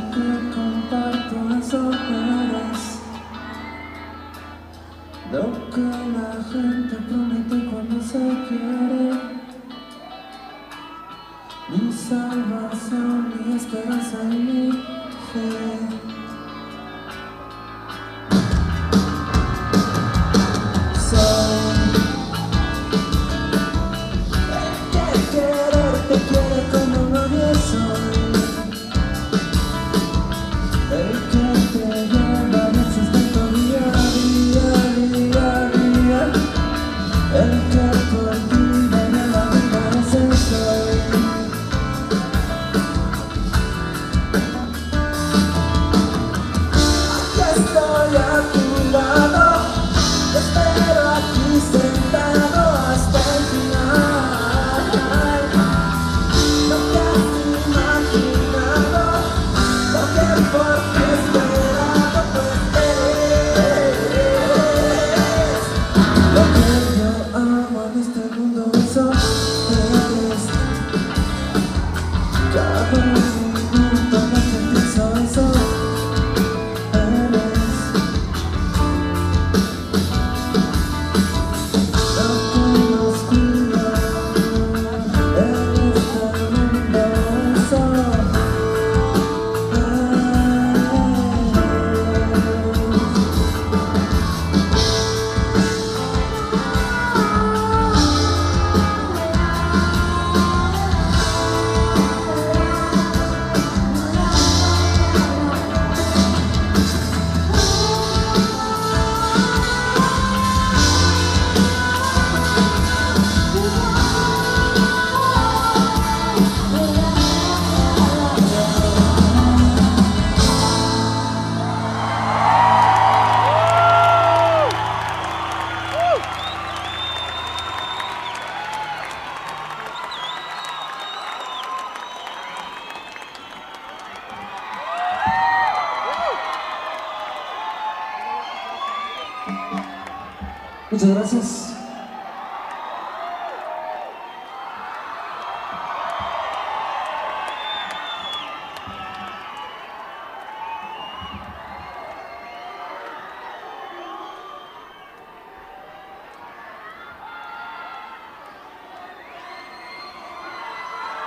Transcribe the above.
que comparto eso eres lo que la gente promete cuando se quiere. Mi salvación, mi esperanza y mi fe. Estoy a tu lado, te espero aquí sentado hasta el final. No te has imaginado lo que por ti he esperado, pues eres lo que yo amo en este mundo, eso eres. Cada minuto lo que pienso, eso muchas gracias.